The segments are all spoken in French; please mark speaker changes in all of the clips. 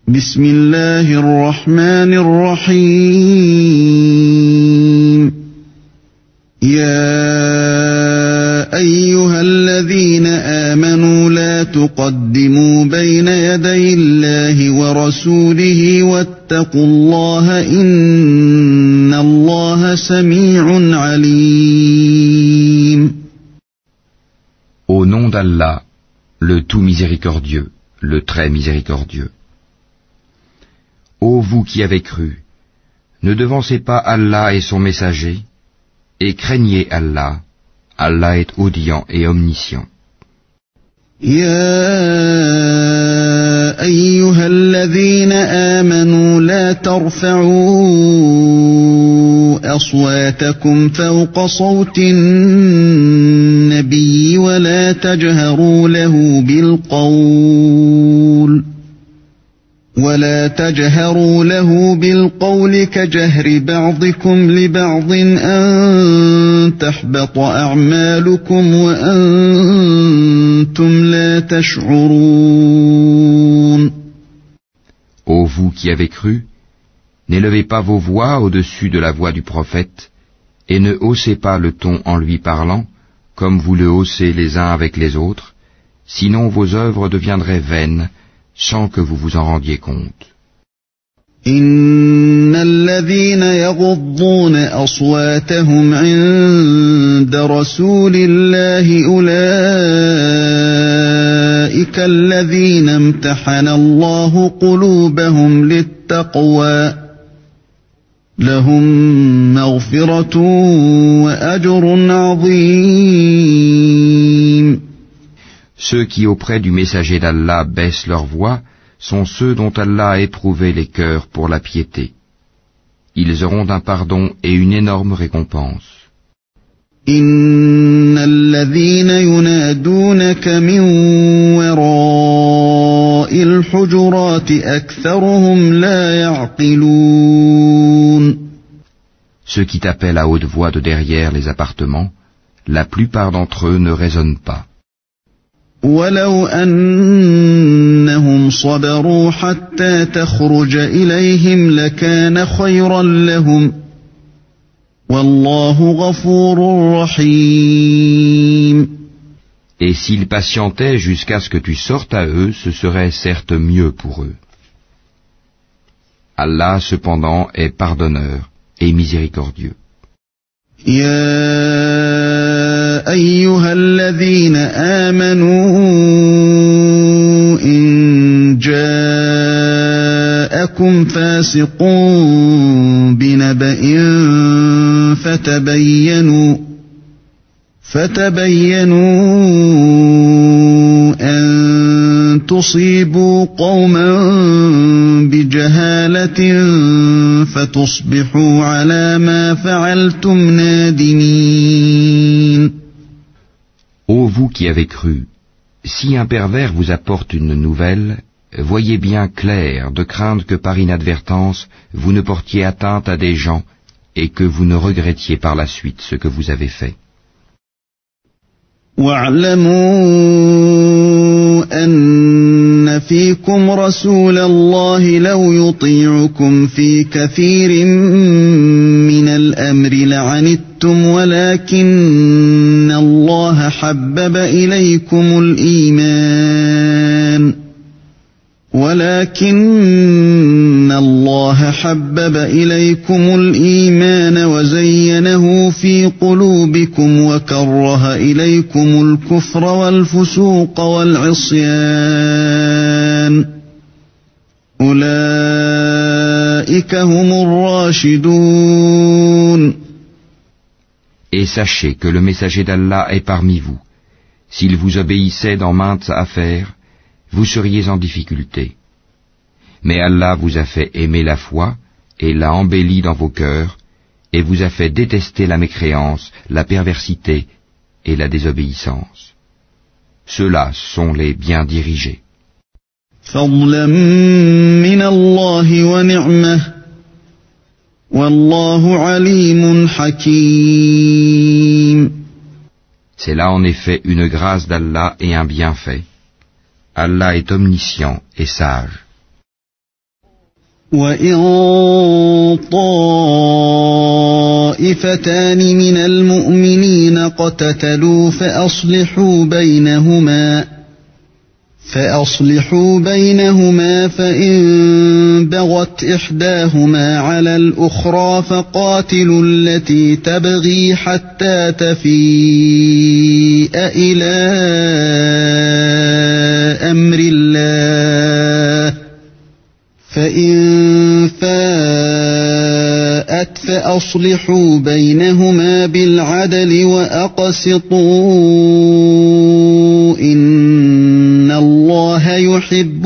Speaker 1: بسم الله الرحمن الرحيم يا أيها الذين آمنوا لا تقدموا بين يدي الله ورسوله واتقوا الله إن الله سميع عليم.
Speaker 2: Au nom d'Allah, le tout miséricordieux, le très miséricordieux. Ô vous qui avez cru, ne devancez pas Allah et son messager, et craignez Allah. Allah est audient et omniscient.
Speaker 1: يا أيها الذين آمنوا لا ترفعوا أصواتكم فوق صوت النبي ولا تجهروا له بالقول كجهر بعضكم لبعض أن تحبط أعمالكم وأنتم لا تشعرون.
Speaker 2: Ô vous qui avez cru, n'élevez pas vos voix au-dessus de la voix du prophète, et ne haussez pas le ton en lui parlant, comme vous le haussez les uns avec les autres, sinon vos œuvres deviendraient vaines, sans que vous vous en rendiez compte.
Speaker 1: إن الذين يغضون أصواتهم عند رسول الله أولئك الذين امتحن الله قلوبهم للتقوى لهم مغفرة وأجر عظيم.
Speaker 2: Ceux qui auprès du messager d'Allah baissent leur voix sont ceux dont Allah a éprouvé les cœurs pour la piété. Ils auront un pardon et une énorme récompense.
Speaker 1: إن الذين ينادونك من وراء الحجرات أكثرهم لا يعقلون.
Speaker 2: Ceux qui t'appellent à haute voix de derrière les appartements, la plupart d'entre eux ne raisonnent pas.
Speaker 1: ولو أنهم صبروا حتى تخرج إليهم لكان خيرا لهم والله غفور رحيم.
Speaker 2: Et s'ils patientaient jusqu'à ce que tu sortes à eux, ce serait certes mieux pour eux. Allah cependant est pardonneur et miséricordieux.
Speaker 1: يا أيها الذين آمنوا إن جاءكم فاسق بنبأ فتبينوا أن تصيبوا قوما بجهالة فتصبحوا على ما فعلتم نادمين.
Speaker 2: Ô vous qui avez cru, si un pervers vous apporte une nouvelle, voyez bien clair de craindre que par inadvertance vous ne portiez atteinte à des gens et que vous ne regrettiez par la suite ce que vous avez fait.
Speaker 1: واعلموا أن فيكم رسول الله لو يطيعكم في كثير من الأمر لعنتم ولكن الله حبب إليكم الإيمان وزينه في قلوبكم وكره إليكم الكفر والفسوق والعصيان أولئك هم الراشدون.
Speaker 2: Et sachez que le messager d'Allah est parmi vous. S'il vous obéissait dans maintes affaires, vous seriez en difficulté. Mais Allah vous a fait aimer la foi et l'a embellie dans vos cœurs et vous a fait détester la mécréance, la perversité et la désobéissance. Ceux-là sont les bien dirigés.
Speaker 1: فضلا من الله ونعمة والله عليم حكيم.
Speaker 2: C'est là en effet une grâce d'Allah et un bienfait. Allah est omniscient et sage.
Speaker 1: وإن طائفتان من المؤمنين اقتتلوا فأصلحوا بينهما فإن بغت إحداهما على الأخرى فقاتلوا التي تبغي حتى تفيء إلى أمر الله فإن فاءت فأصلحوا بينهما بالعدل وأقسطوا إن الله يحب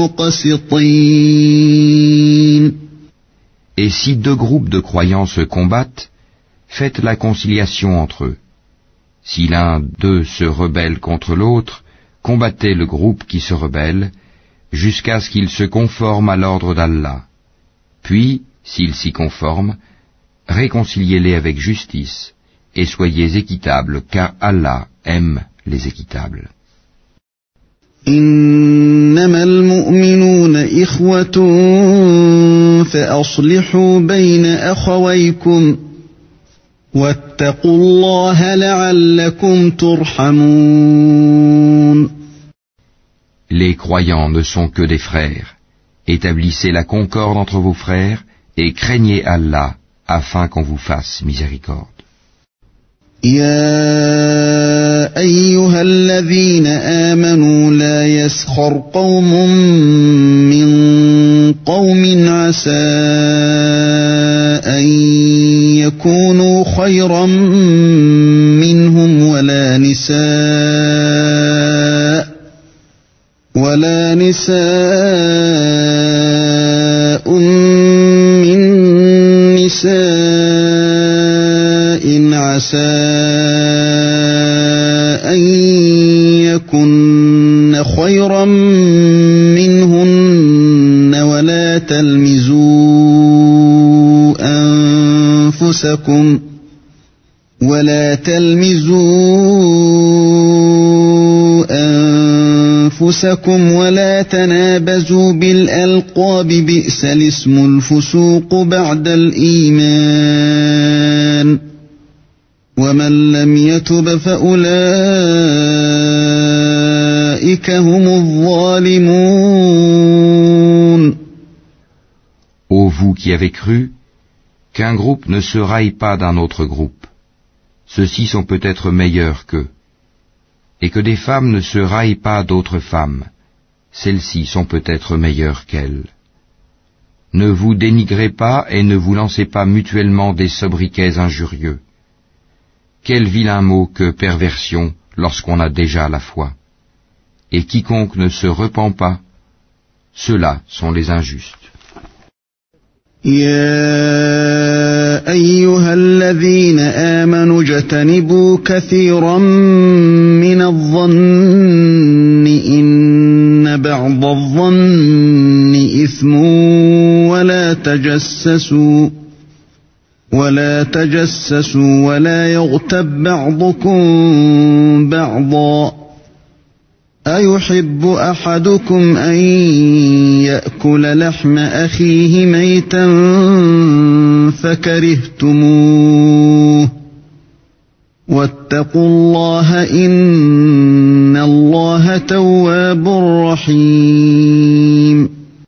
Speaker 1: المقسطين.
Speaker 2: Et si deux groupes de croyants se combattent, faites la conciliation entre eux. Si l'un d'eux se rebelle contre l'autre, combattez le groupe qui se rebelle, jusqu'à ce qu'il se conforme à l'ordre d'Allah. Puis, s'il s'y conforme, réconciliez-les avec justice, et soyez équitables, car Allah aime les équitables.
Speaker 1: إنما المؤمنون إخوة فأصلحوا بين أخويكم واتقوا الله لعلكم ترحمون.
Speaker 2: Les croyants ne sont que des frères. Établissez la concorde entre vos frères et craignez Allah afin qu'on vous fasse miséricorde.
Speaker 1: يا أيها الذين آمنوا لا يسخر قوم من قوم عسى أن يكونوا خيرا منهم ولا نساء من نساء عسى أن يكن خيرا منهن ولا تلمزوا أنفسكم ولا تنابزوا بالألقاب بئس الاسم الفسوق بعد الإيمان ومن لم يتب فأولئك هم الظالمون.
Speaker 2: Ô vous qui avez cru, qu'un groupe ne se raille pas d'un autre groupe. Ceux-ci sont peut-être meilleurs qu'eux. Et que des femmes ne se raillent pas d'autres femmes. Celles-ci sont peut-être meilleures qu'elles. Ne vous dénigrez pas et ne vous lancez pas mutuellement des sobriquets injurieux. Quel vilain mot que perversion lorsqu'on a déjà la foi. Et quiconque ne se repent pas, ceux-là sont les injustes.
Speaker 1: يا أيها الذين آمنوا اجتنبوا كثيرا من الظن إن بعض الظن إثم ولا تجسسوا ولا يغتب بعضكم بعضا أيحب أحدكم أن يأكل لحم أخيه ميتا فكرهتموه واتقوا الله إن الله تواب رحيم.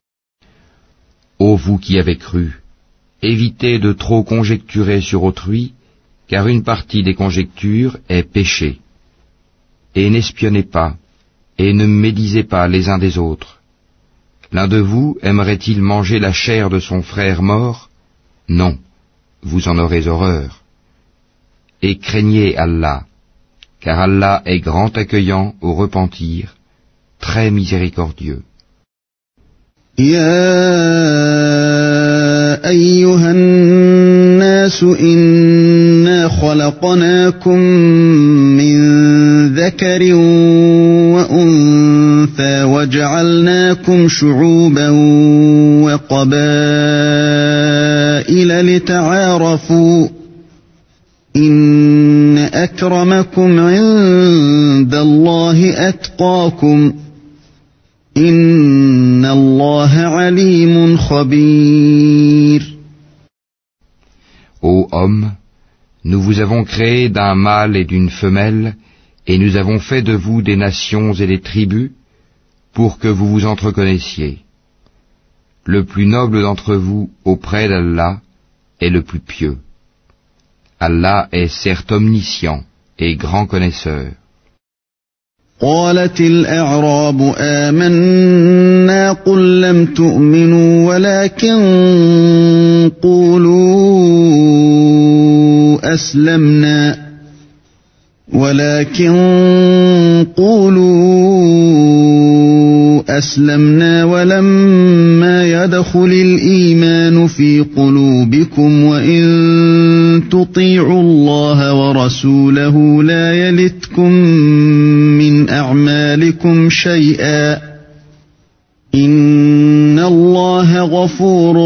Speaker 2: Ô vous qui avez cru, évitez de trop conjecturer sur autrui, car une partie des conjectures est péché. Et n'espionnez pas, et ne médisez pas les uns des autres. L'un de vous aimerait-il manger la chair de son frère mort? Non, vous en aurez horreur. Et craignez Allah, car Allah est grand accueillant au repentir, très miséricordieux.
Speaker 1: أيها الناس إنا خلقناكم من ذكر وأنثى وجعلناكم شعوبا وقبائل لتعارفوا إن أكرمكم عند الله أتقاكم إن الله عليم خبير.
Speaker 2: Ô homme, nous vous avons créé d'un mâle et d'une femelle, et nous avons fait de vous des nations et des tribus, pour que vous vous entreconnaissiez. Le plus noble d'entre vous auprès d'Allah est le plus pieux. Allah est certes omniscient et grand connaisseur.
Speaker 1: قالت الأعراب آمنا قل لم تؤمنوا ولكن قولوا أسلمنا ولما يدخل الإيمان في قلوبكم وإن تطيعوا الله ورسوله لا يلتكم من أعمالكم شيئا إن الله غفور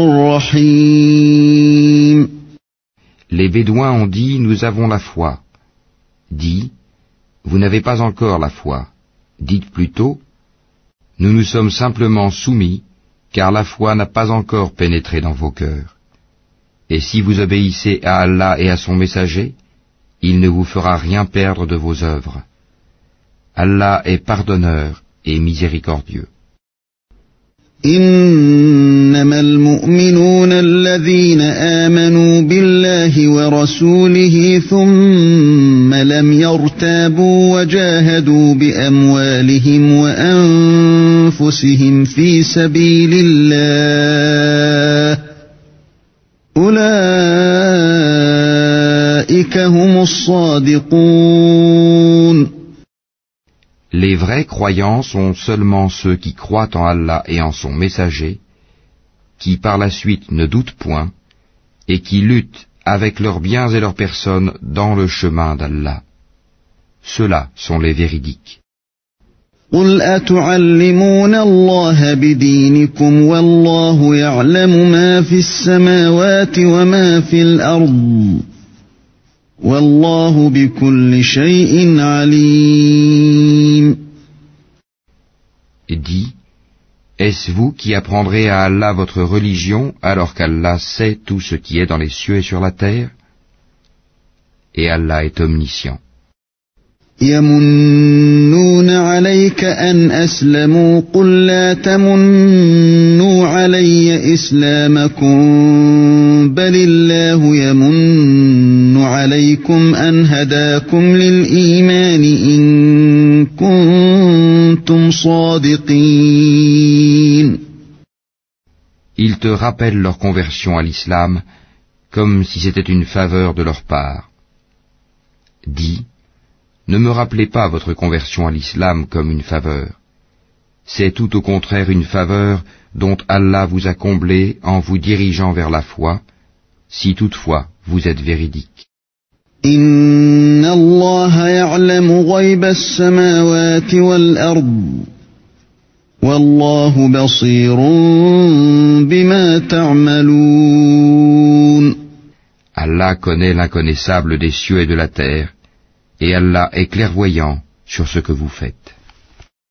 Speaker 1: رحيم.
Speaker 2: Les Bédouins ont dit, nous avons la foi. Dit, vous n'avez pas encore la foi. Dites plutôt, nous nous sommes simplement soumis, car la foi n'a pas encore pénétré dans vos cœurs. Et si vous obéissez à Allah et à son messager, il ne vous fera rien perdre de vos œuvres. Allah est pardonneur et miséricordieux.
Speaker 1: إنما المؤمنون الذين آمنوا بالله ورسوله ثم لم يرتابوا وجاهدوا بأموالهم وأنفسهم في سبيل الله أولئك هم الصادقون.
Speaker 2: Les vrais croyants sont seulement ceux qui croient en Allah et en son messager, qui par la suite ne doutent point, et qui luttent avec leurs biens et leurs personnes dans le chemin d'Allah. Ceux-là sont les véridiques.
Speaker 1: قل أتعلمون الله بدينكم والله يعلم ما في السماوات وما في الأرض والله بكل شيء عليم.
Speaker 2: Dis, est-ce vous qui apprendrez à Allah votre religion alors qu'Allah sait tout ce qui est dans les cieux et sur la terre? Et Allah est omniscient.
Speaker 1: يمنون عليك أن أسلموا قل لا تمنوا علي إسلامكم بل الله يمن عليكم أن هداكم للإيمان إن كنتم صادقين.
Speaker 2: Ils te rappellent leur conversion à l'islam comme si c'était une faveur de leur part. Dis, ne me rappelez pas votre conversion à l'islam comme une faveur. C'est tout au contraire une faveur dont Allah vous a comblé en vous dirigeant vers la foi, si toutefois vous êtes véridique.
Speaker 1: Inna Allah ya'lamu ghayba as-samawati wal-ard. Wallahu basirun bima ta'malun.
Speaker 2: Allah connaît l'inconnaissable des cieux et de la terre, et Allah est clairvoyant sur ce que vous faites.